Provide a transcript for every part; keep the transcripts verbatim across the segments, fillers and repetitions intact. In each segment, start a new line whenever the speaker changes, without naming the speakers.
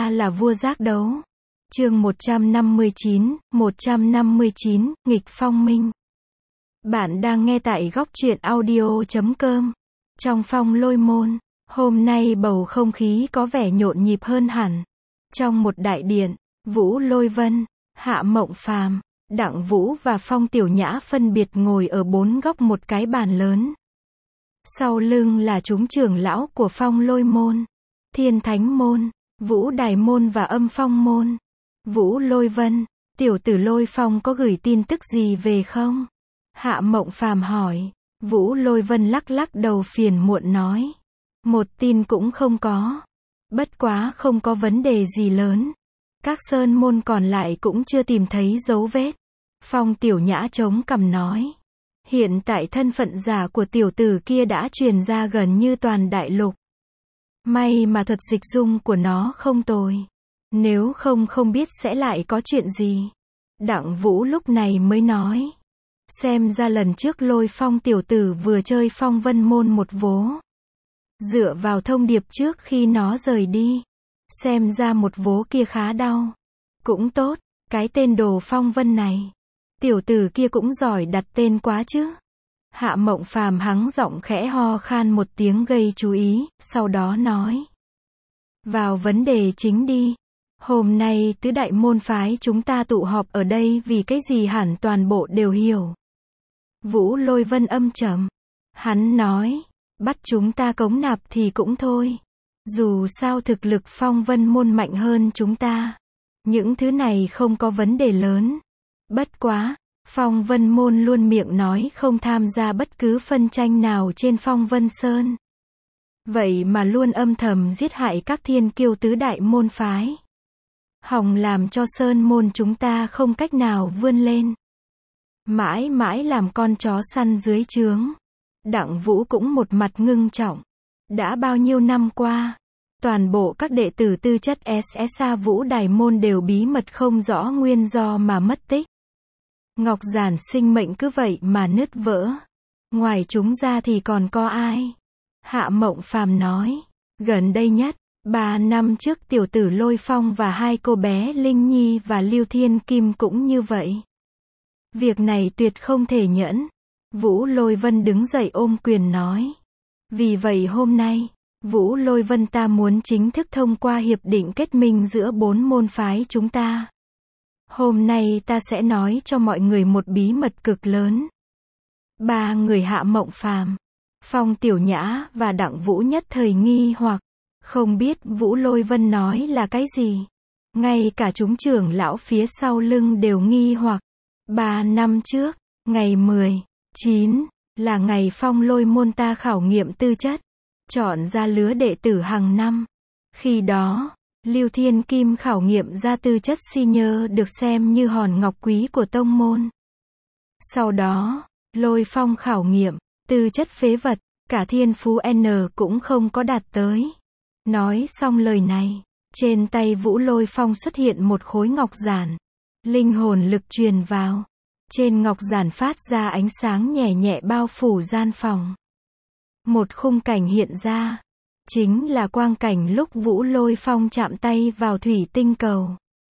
ta là vua giác đấu. Chương một trăm năm mươi chín, một trăm năm mươi chín, nghịch phong minh. Bạn đang nghe tại góc truyện audio chấm com. Trong phong lôi môn, hôm nay bầu không khí có vẻ nhộn nhịp hơn hẳn. Trong một đại điện, Vũ Lôi Vân, Hạ Mộng Phàm, Đặng Vũ và Phong Tiểu Nhã phân biệt ngồi ở bốn góc một cái bàn lớn. Sau lưng là chúng trưởng lão của phong lôi môn, Thiên Thánh môn, Vũ Đài môn và Âm Phong môn. Vũ Lôi Vân, tiểu tử Lôi Phong có gửi tin tức gì về không? Hạ Mộng Phàm hỏi. Vũ Lôi Vân lắc lắc đầu phiền muộn nói. Một tin cũng không có. Bất quá không có vấn đề gì lớn. Các sơn môn còn lại cũng chưa tìm thấy dấu vết. Phong Tiểu Nhã chống cằm nói. Hiện tại thân phận giả của tiểu tử kia đã truyền ra gần như toàn đại lục. May mà thuật dịch dung của nó không tồi. Nếu không không biết sẽ lại có chuyện gì. Đặng Vũ lúc này mới nói. Xem ra lần trước Lôi Phong tiểu tử vừa chơi phong vân môn một vố. Dựa vào thông điệp trước khi nó rời đi. Xem ra một vố kia khá đau. Cũng tốt, cái tên đồ phong vân này. Tiểu tử kia cũng giỏi đặt tên quá chứ. Hạ Mộng Phàm hắng giọng khẽ ho khan một tiếng gây chú ý, sau đó nói. Vào vấn đề chính đi. Hôm nay tứ đại môn phái chúng ta tụ họp ở đây vì cái gì hẳn toàn bộ đều hiểu. Vũ Lôi Vân âm trầm. Hắn nói, bắt chúng ta cống nạp thì cũng thôi. Dù sao thực lực phong vân môn mạnh hơn chúng ta. Những thứ này không có vấn đề lớn. Bất quá, phong vân môn luôn miệng nói không tham gia bất cứ phân tranh nào trên phong vân sơn. Vậy mà luôn âm thầm giết hại các thiên kiêu tứ đại môn phái. Hòng làm cho sơn môn chúng ta không cách nào vươn lên. Mãi mãi làm con chó săn dưới trướng. Đặng Vũ cũng một mặt ngưng trọng. Đã bao nhiêu năm qua, toàn bộ các đệ tử tư chất ét ét a Vũ Đài môn đều bí mật không rõ nguyên do mà mất tích. Ngọc giản sinh mệnh cứ vậy mà nứt vỡ. Ngoài chúng ra thì còn có ai? Hạ Mộng Phàm nói. Gần đây nhất, ba năm trước tiểu tử Lôi Phong và hai cô bé Linh Nhi và Lưu Thiên Kim cũng như vậy. Việc này tuyệt không thể nhẫn. Vũ Lôi Vân đứng dậy ôm quyền nói. Vì vậy hôm nay, Vũ Lôi Vân ta muốn chính thức thông qua hiệp định kết minh giữa bốn môn phái chúng ta. Hôm nay ta sẽ nói cho mọi người một bí mật cực lớn. Ba người Hạ Mộng Phàm, Phong Tiểu Nhã và Đặng Vũ nhất thời nghi hoặc, không biết Vũ Lôi Vân nói là cái gì. Ngay cả chúng trưởng lão phía sau lưng đều nghi hoặc. Ba năm trước, ngày mười chín, là ngày phong lôi môn ta khảo nghiệm tư chất, chọn ra lứa đệ tử hàng năm. Khi đó, Lưu Thiên Kim khảo nghiệm ra tư chất senior được xem như hòn ngọc quý của tông môn. Sau đó, Lôi Phong khảo nghiệm tư chất phế vật, cả thiên phú N cũng không có đạt tới. Nói xong lời này, trên tay Vũ Lôi Phong xuất hiện một khối ngọc giản. Linh hồn lực truyền vào. Trên ngọc giản phát ra ánh sáng nhẹ nhẹ bao phủ gian phòng. Một khung cảnh hiện ra. Chính là quang cảnh lúc Vũ Lôi Phong chạm tay vào thủy tinh cầu.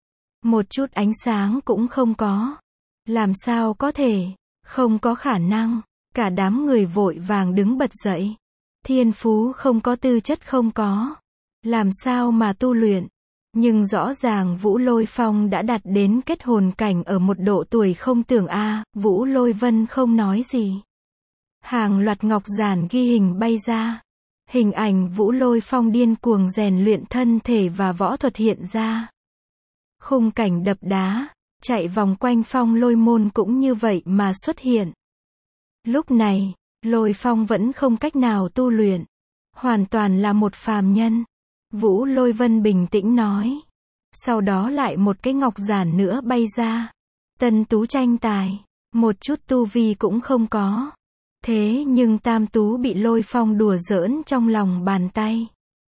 Một chút ánh sáng cũng không có. Làm sao có thể? Không có khả năng. Cả đám người vội vàng đứng bật dậy. Thiên phú không có, tư chất không có. Làm sao mà tu luyện? Nhưng rõ ràng Vũ Lôi Phong đã đạt đến kết hồn cảnh ở một độ tuổi không tưởng a. À, Vũ Lôi Vân không nói gì. Hàng loạt ngọc giản ghi hình bay ra. Hình ảnh Vũ Lôi Phong điên cuồng rèn luyện thân thể và võ thuật hiện ra. Khung cảnh đập đá, chạy vòng quanh phong lôi môn cũng như vậy mà xuất hiện. Lúc này, Lôi Phong vẫn không cách nào tu luyện. Hoàn toàn là một phàm nhân. Vũ Lôi Vân bình tĩnh nói. Sau đó lại một cái ngọc giản nữa bay ra. Tân tú tranh tài. Một chút tu vi cũng không có. Thế nhưng tam tú bị Lôi Phong đùa giỡn trong lòng bàn tay.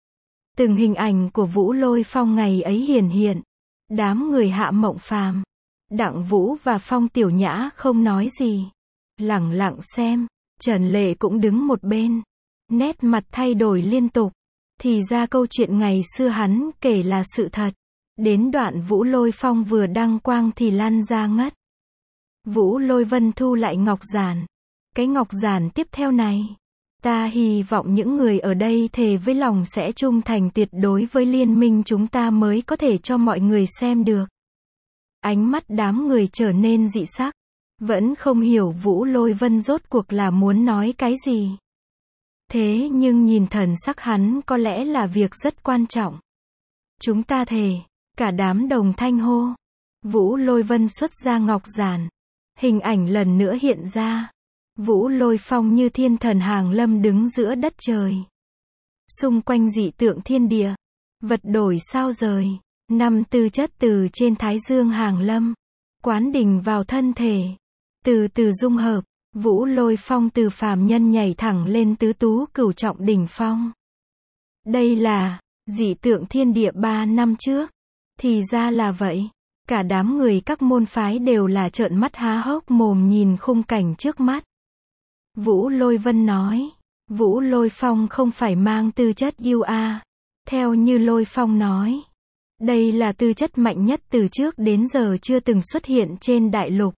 Từng hình ảnh của Vũ Lôi Phong ngày ấy hiển hiện. Đám người Hạ Mộng Phàm, Đặng Vũ và Phong Tiểu Nhã không nói gì. Lẳng lặng xem. Trần Lệ cũng đứng một bên. Nét mặt thay đổi liên tục. Thì ra câu chuyện ngày xưa hắn kể là sự thật. Đến đoạn Vũ Lôi Phong vừa đăng quang thì lăn ra ngất. Vũ Lôi Vân thu lại ngọc giản. Cái ngọc giản tiếp theo này. Ta hy vọng những người ở đây thề với lòng sẽ trung thành tuyệt đối với liên minh chúng ta mới có thể cho mọi người xem được. Ánh mắt đám người trở nên dị sắc. Vẫn không hiểu Vũ Lôi Vân rốt cuộc là muốn nói cái gì. Thế nhưng nhìn thần sắc hắn có lẽ là việc rất quan trọng. Chúng ta thề. Cả đám đồng thanh hô. Vũ Lôi Vân xuất ra ngọc giản. Hình ảnh lần nữa hiện ra. Vũ Lôi Phong như thiên thần hàng lâm đứng giữa đất trời. Xung quanh dị tượng thiên địa. Vật đổi sao rời. Năm tư chất từ trên thái dương hàng lâm. Quán đỉnh vào thân thể. Từ từ dung hợp. Vũ Lôi Phong từ phàm nhân nhảy thẳng lên tứ tú cửu trọng đỉnh phong. Đây là dị tượng thiên địa ba năm trước. Thì ra là vậy. Cả đám người các môn phái đều là trợn mắt há hốc mồm nhìn khung cảnh trước mắt. Vũ Lôi Vân nói. Vũ Lôi Phong không phải mang tư chất u a. Theo như Lôi Phong nói. Đây là tư chất mạnh nhất từ trước đến giờ chưa từng xuất hiện trên đại lục.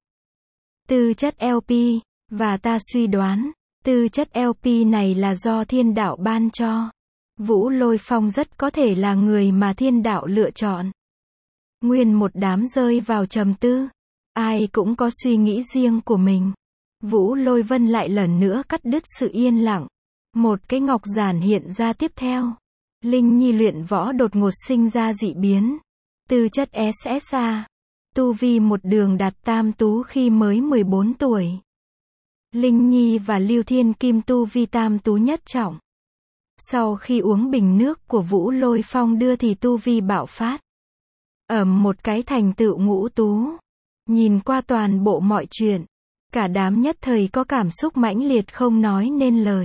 Tư chất lờ pê. Và ta suy đoán. Tư chất lờ pê này là do thiên đạo ban cho. Vũ Lôi Phong rất có thể là người mà thiên đạo lựa chọn. Nguyên một đám rơi vào trầm tư. Ai cũng có suy nghĩ riêng của mình. Vũ Lôi Vân lại lần nữa cắt đứt sự yên lặng. Một cái ngọc giản hiện ra tiếp theo. Linh Nhi luyện võ đột ngột sinh ra dị biến. Tư chất ét ét a. Tu vi một đường đạt tam tú khi mới mười bốn tuổi. Linh Nhi và Lưu Thiên Kim tu vi tam tú nhất trọng. Sau khi uống bình nước của Vũ Lôi Phong đưa thì tu vi bạo phát. Ầm một cái thành tựu ngũ tú. Nhìn qua toàn bộ mọi chuyện. Cả đám nhất thời có cảm xúc mãnh liệt không nói nên lời.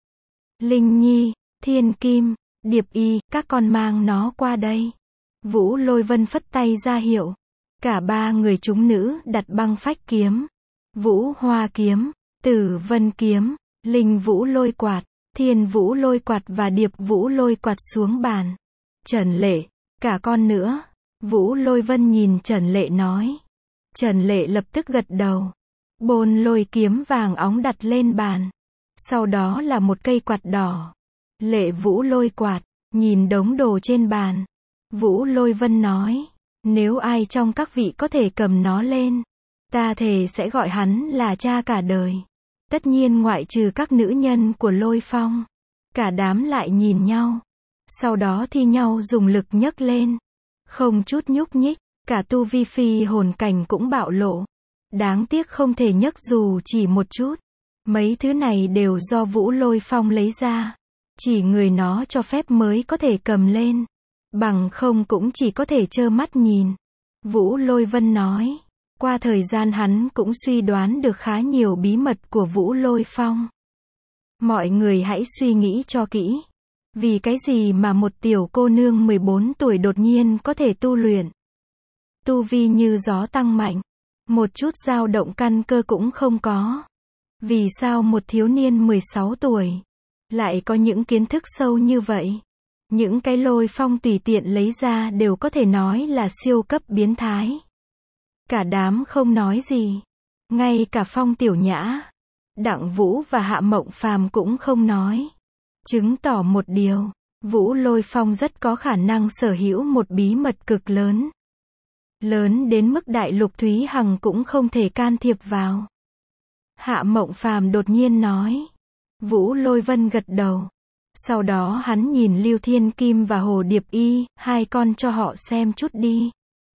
Linh Nhi, Thiên Kim, Điệp Y, các con mang nó qua đây. Vũ Lôi Vân phất tay ra hiệu. Cả ba người chúng nữ đặt băng phách kiếm. Vũ Hoa kiếm, Tử Vân kiếm, Linh Vũ lôi quạt, Thiên Vũ lôi quạt và Điệp Vũ lôi quạt xuống bàn. Trần Lệ, cả con nữa. Vũ Lôi Vân nhìn Trần Lệ nói. Trần Lệ lập tức gật đầu. Bôn lôi kiếm vàng óng đặt lên bàn. Sau đó là một cây quạt đỏ. Lệ Vũ lôi quạt, nhìn đống đồ trên bàn. Vũ Lôi Vân nói. Nếu ai trong các vị có thể cầm nó lên. Ta thề sẽ gọi hắn là cha cả đời. Tất nhiên ngoại trừ các nữ nhân của Lôi Phong. Cả đám lại nhìn nhau. Sau đó thi nhau dùng lực nhấc lên. Không chút nhúc nhích. Cả tu vi phi hồn cảnh cũng bạo lộ. Đáng tiếc không thể nhấc dù chỉ một chút. Mấy thứ này đều do Vũ Lôi Phong lấy ra. Chỉ người nó cho phép mới có thể cầm lên. Bằng không cũng chỉ có thể trơ mắt nhìn. Vũ Lôi Vân nói. Qua thời gian hắn cũng suy đoán được khá nhiều bí mật của Vũ Lôi Phong. Mọi người hãy suy nghĩ cho kỹ. Vì cái gì mà một tiểu cô nương mười bốn tuổi đột nhiên có thể tu luyện. Tu vi như gió tăng mạnh. Một chút dao động căn cơ cũng không có. Vì sao một thiếu niên mười sáu tuổi lại có những kiến thức sâu như vậy? Những cái Lôi Phong tùy tiện lấy ra đều có thể nói là siêu cấp biến thái. Cả đám không nói gì. Ngay cả Phong Tiểu Nhã, Đặng Vũ và Hạ Mộng Phàm cũng không nói. Chứng tỏ một điều, Vũ Lôi Phong rất có khả năng sở hữu một bí mật cực lớn. Lớn đến mức Đại Lục Thúy Hằng cũng không thể can thiệp vào. Hạ Mộng Phàm đột nhiên nói. Vũ Lôi Vân gật đầu. Sau đó hắn nhìn Lưu Thiên Kim và Hồ Điệp Y, hai con cho họ xem chút đi.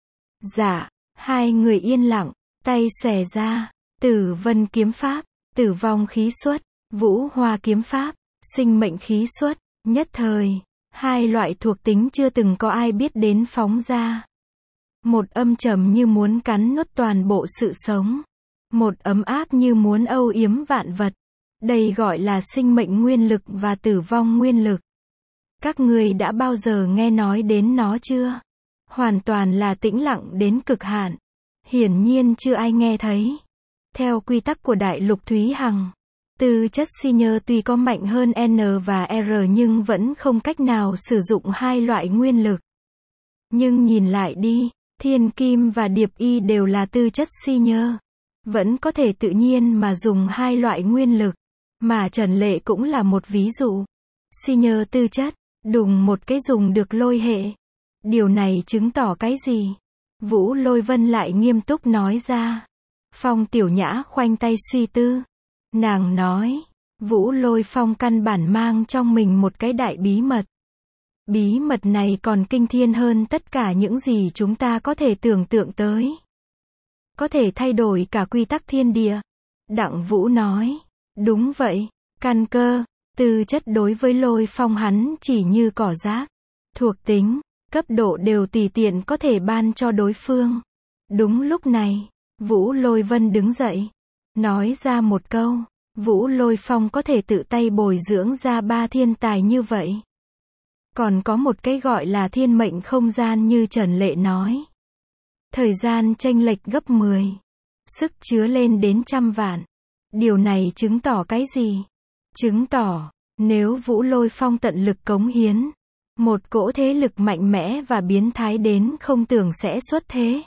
Dạ, hai người yên lặng, tay xòe ra, Tử Vân kiếm pháp, tử vong khí xuất, Vũ Hoa kiếm pháp, sinh mệnh khí xuất, nhất thời, hai loại thuộc tính chưa từng có ai biết đến phóng ra. Một âm trầm như muốn cắn nuốt toàn bộ sự sống. Một ấm áp như muốn âu yếm vạn vật. Đây gọi là sinh mệnh nguyên lực và tử vong nguyên lực. Các người đã bao giờ nghe nói đến nó chưa? Hoàn toàn là tĩnh lặng đến cực hạn. Hiển nhiên chưa ai nghe thấy. Theo quy tắc của Đại Lục Thúy Hằng, Tư chất Senior tuy có mạnh hơn N và R nhưng vẫn không cách nào sử dụng hai loại nguyên lực. Nhưng nhìn lại đi, Thiên Kim và Điệp Y đều là tư chất Senior. Vẫn có thể tự nhiên mà dùng hai loại nguyên lực. Mà Trần Lệ cũng là một ví dụ. Senior tư chất, đùng một cái dùng được lôi hệ. Điều này chứng tỏ cái gì? Vũ Lôi Vân lại nghiêm túc nói ra. Phong Tiểu Nhã khoanh tay suy tư. Nàng nói, Vũ Lôi Phong căn bản mang trong mình một cái đại bí mật. Bí mật này còn kinh thiên hơn tất cả những gì chúng ta có thể tưởng tượng tới. Có thể thay đổi cả quy tắc thiên địa. Đặng Vũ nói, đúng vậy, căn cơ, tư chất đối với Lôi Phong hắn chỉ như cỏ rác. Thuộc tính, cấp độ đều tùy tiện có thể ban cho đối phương. Đúng lúc này, Vũ Lôi Vân đứng dậy, nói ra một câu, Vũ Lôi Phong có thể tự tay bồi dưỡng ra ba thiên tài như vậy. Còn có một cái gọi là thiên mệnh không gian như Trần Lệ nói. Thời gian chênh lệch gấp mười. Sức chứa lên đến trăm vạn. Điều này chứng tỏ cái gì? Chứng tỏ, nếu Vũ Lôi Phong tận lực cống hiến, một cỗ thế lực mạnh mẽ và biến thái đến không tưởng sẽ xuất thế.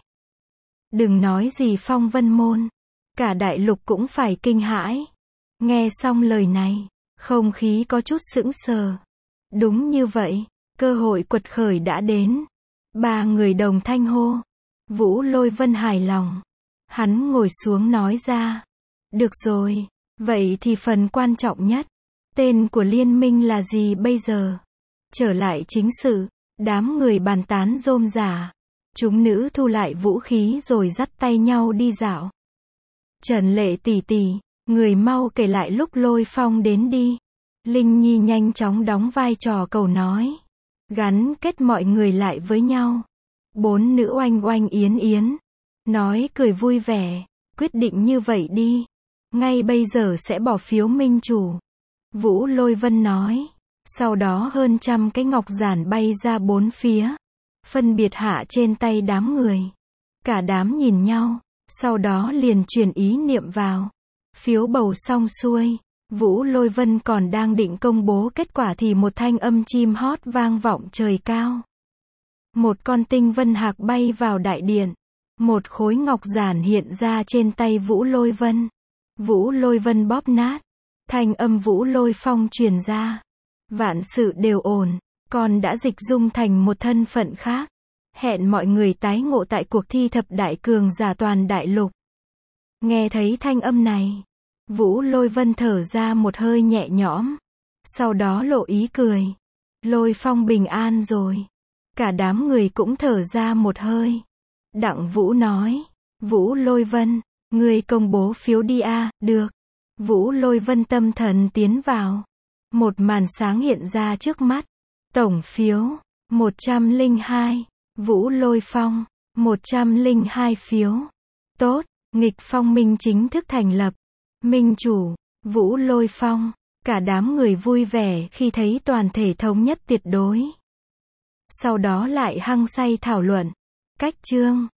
Đừng nói gì Phong Vân Môn, cả đại lục cũng phải kinh hãi. Nghe xong lời này, không khí có chút sững sờ. Đúng như vậy, cơ hội quật khởi đã đến. Ba người đồng thanh hô. Vũ Lôi Vân hài lòng. Hắn ngồi xuống nói ra. Được rồi, vậy thì phần quan trọng nhất. Tên của liên minh là gì bây giờ? Trở lại chính sự, đám người bàn tán rôm rả. Chúng nữ thu lại vũ khí rồi dắt tay nhau đi dạo. Trần Lệ tỷ tỷ, người mau kể lại lúc Lôi Phong đến đi. Linh Nhi nhanh chóng đóng vai trò cầu nói. Gắn kết mọi người lại với nhau. Bốn nữ oanh oanh yến yến. Nói cười vui vẻ. Quyết định như vậy đi. Ngay bây giờ sẽ bỏ phiếu minh chủ. Vũ Lôi Vân nói. Sau đó hơn trăm cái ngọc giản bay ra bốn phía. Phân biệt hạ trên tay đám người. Cả đám nhìn nhau. Sau đó liền truyền ý niệm vào. Phiếu bầu xong xuôi. Vũ Lôi Vân còn đang định công bố kết quả thì một thanh âm chim hót vang vọng trời cao. Một con tinh vân hạc bay vào đại điện. Một khối ngọc giản hiện ra trên tay Vũ Lôi Vân. Vũ Lôi Vân bóp nát. Thanh âm Vũ Lôi Phong truyền ra. Vạn sự đều ổn. Con đã dịch dung thành một thân phận khác. Hẹn mọi người tái ngộ tại cuộc thi thập đại cường giả toàn đại lục. Nghe thấy thanh âm này. Vũ Lôi Vân thở ra một hơi nhẹ nhõm. Sau đó lộ ý cười. Lôi Phong bình an rồi. Cả đám người cũng thở ra một hơi. Đặng Vũ nói. Vũ Lôi Vân, ngươi công bố phiếu đi a, được. Vũ Lôi Vân tâm thần tiến vào. Một màn sáng hiện ra trước mắt. Tổng phiếu, một trăm lẻ hai. Vũ Lôi Phong, một trăm lẻ hai phiếu. Tốt, nghịch phong minh chính thức thành lập. Minh chủ, Vũ Lôi Phong. Cả đám người vui vẻ khi thấy toàn thể thống nhất tuyệt đối. Sau đó lại hăng say thảo luận. Cách chương